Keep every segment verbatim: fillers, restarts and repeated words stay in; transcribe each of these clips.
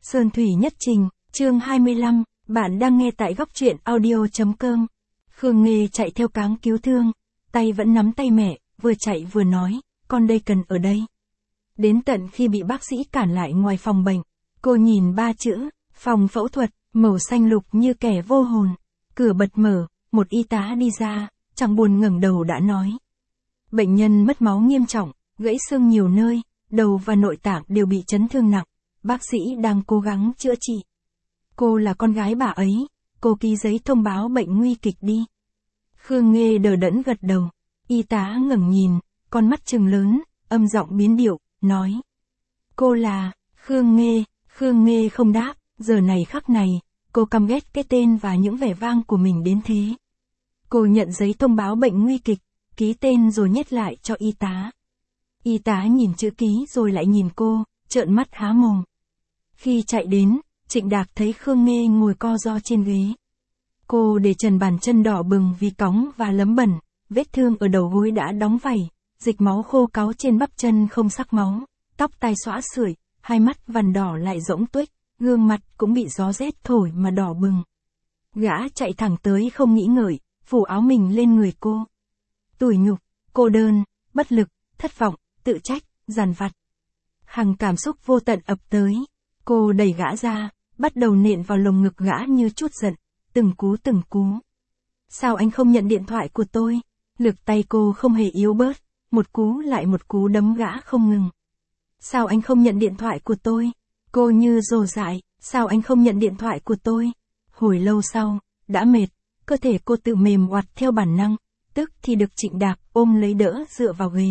Sơn Thủy Nhất Trình, chương hai mươi lăm, bạn đang nghe tại góc truyện audio chấm com. Khương Nghê chạy theo cáng cứu thương, tay vẫn nắm tay mẹ, vừa chạy vừa nói, con đây cần ở đây. Đến tận khi bị bác sĩ cản lại ngoài phòng bệnh, cô nhìn ba chữ, phòng phẫu thuật, màu xanh lục như kẻ vô hồn. Cửa bật mở, một y tá đi ra, chẳng buồn ngẩng đầu đã nói. Bệnh nhân mất máu nghiêm trọng, gãy xương nhiều nơi, đầu và nội tạng đều bị chấn thương nặng. Bác sĩ đang cố gắng chữa trị. Cô là con gái bà ấy, cô ký giấy thông báo bệnh nguy kịch đi. Khương Nghê đờ đẫn gật đầu. Y tá ngẩng nhìn, con mắt trừng lớn, âm giọng biến điệu, nói. Cô là, Khương Nghê, Khương Nghê không đáp, giờ này khắc này, cô căm ghét cái tên và những vẻ vang của mình đến thế. Cô nhận giấy thông báo bệnh nguy kịch, ký tên rồi nhét lại cho y tá. Y tá nhìn chữ ký rồi lại nhìn cô, trợn mắt há mồm. Khi chạy đến, Trịnh Đạc thấy Khương Nghê ngồi co ro trên ghế. Cô để trần bàn chân đỏ bừng vì cóng và lấm bẩn, vết thương ở đầu gối đã đóng vảy, dịch máu khô cáu trên bắp chân không sắc máu, tóc tai xõa sưởi, hai mắt vằn đỏ lại rỗng tuếch, gương mặt cũng bị gió rét thổi mà đỏ bừng. Gã chạy thẳng tới không nghĩ ngợi, phủ áo mình lên người cô. Tủi nhục, cô đơn, bất lực, thất vọng, tự trách, dằn vặt. Hằng cảm xúc vô tận ập tới. Cô đẩy gã ra, bắt đầu nện vào lồng ngực gã như chút giận, từng cú từng cú. Sao anh không nhận điện thoại của tôi? Lực tay cô không hề yếu bớt, một cú lại một cú đấm gã không ngừng. Sao anh không nhận điện thoại của tôi? Cô như rồ dại, sao anh không nhận điện thoại của tôi? Hồi lâu sau, đã mệt, cơ thể cô tự mềm oặt theo bản năng, tức thì được Trịnh Đạc ôm lấy đỡ dựa vào ghế.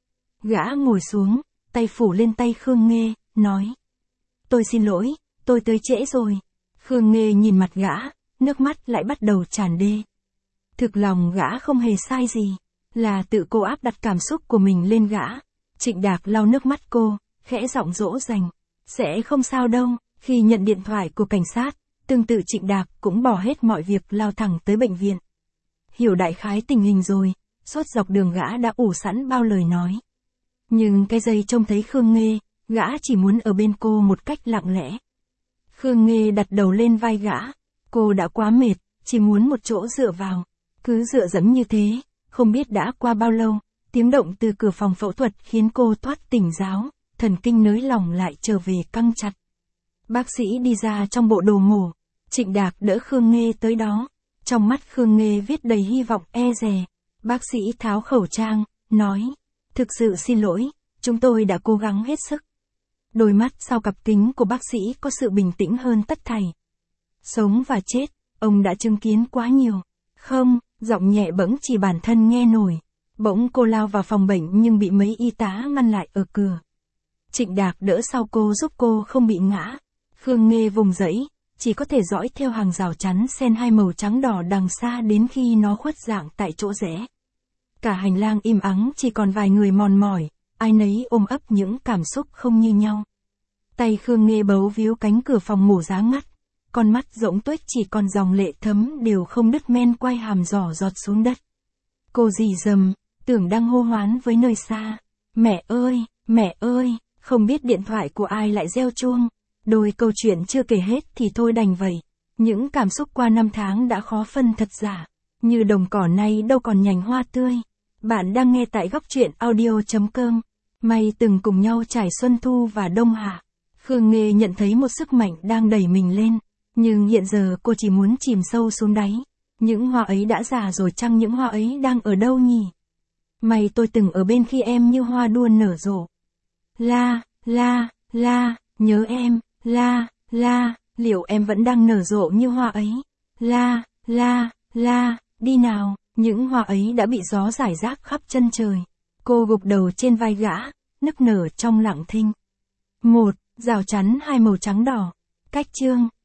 Gã ngồi xuống, tay phủ lên tay Khương Nghê, nói. Tôi xin lỗi, tôi tới trễ rồi. Khương Nghê nhìn mặt gã, nước mắt lại bắt đầu tràn đê. Thực lòng gã không hề sai gì, là tự cô áp đặt cảm xúc của mình lên gã. Trịnh Đạc lau nước mắt cô, khẽ giọng dỗ dành. Sẽ không sao đâu. Khi nhận điện thoại của cảnh sát, tương tự Trịnh Đạc cũng bỏ hết mọi việc lao thẳng tới bệnh viện. Hiểu đại khái tình hình rồi, suốt dọc đường gã đã ủ sẵn bao lời nói. Nhưng cái giây trông thấy Khương Nghê, gã chỉ muốn ở bên cô một cách lặng lẽ. Khương Nghê đặt đầu lên vai gã, cô đã quá mệt, chỉ muốn một chỗ dựa vào. Cứ dựa dẫm như thế, không biết đã qua bao lâu, tiếng động từ cửa phòng phẫu thuật khiến cô thoát tỉnh giáo, thần kinh nới lỏng lại trở về căng chặt. Bác sĩ đi ra trong bộ đồ mổ, Trịnh Đạc đỡ Khương Nghê tới đó, trong mắt Khương Nghê viết đầy hy vọng e dè. Bác sĩ tháo khẩu trang, nói, thực sự xin lỗi, chúng tôi đã cố gắng hết sức. Đôi mắt sau cặp kính của bác sĩ có sự bình tĩnh hơn tất thảy. Sống và chết, ông đã chứng kiến quá nhiều. Không, giọng nhẹ bẫng chỉ bản thân nghe nổi. Bỗng cô lao vào phòng bệnh nhưng bị mấy y tá ngăn lại ở cửa. Trịnh Đạc đỡ sau cô giúp cô không bị ngã. Khương Nghê vùng dẫy, chỉ có thể dõi theo hàng rào chắn xen hai màu trắng đỏ đằng xa đến khi nó khuất dạng tại chỗ rẽ. Cả hành lang im ắng chỉ còn vài người mòn mỏi, ai nấy ôm ấp những cảm xúc không như nhau. Tay Khương Nghê bấu víu cánh cửa phòng mổ giá ngắt, con mắt rỗng tuếch chỉ còn dòng lệ thấm đều không đứt men quay hàm giỏ giọt xuống đất. Cô rì rầm, tưởng đang hô hoán với nơi xa. Mẹ ơi, mẹ ơi, không biết điện thoại của ai lại reo chuông. Đôi câu chuyện chưa kể hết thì thôi đành vậy. Những cảm xúc qua năm tháng đã khó phân thật giả. Như đồng cỏ nay đâu còn nhành hoa tươi. Bạn đang nghe tại góc truyện audio chấm com. May từng cùng nhau trải xuân thu và đông hạ. Khương Nghê nhận thấy một sức mạnh đang đẩy mình lên. Nhưng hiện giờ cô chỉ muốn chìm sâu xuống đáy. Những hoa ấy đã già rồi chăng, những hoa ấy đang ở đâu nhỉ? May tôi từng ở bên khi em như hoa đua nở rộ. La, la, la, nhớ em, la, la, liệu em vẫn đang nở rộ như hoa ấy? La, la, la, đi nào, những hoa ấy đã bị gió rải rác khắp chân trời. Cô gục đầu trên vai gã, nức nở trong lặng thinh. Một, rào chắn hai màu trắng đỏ. Cách chương.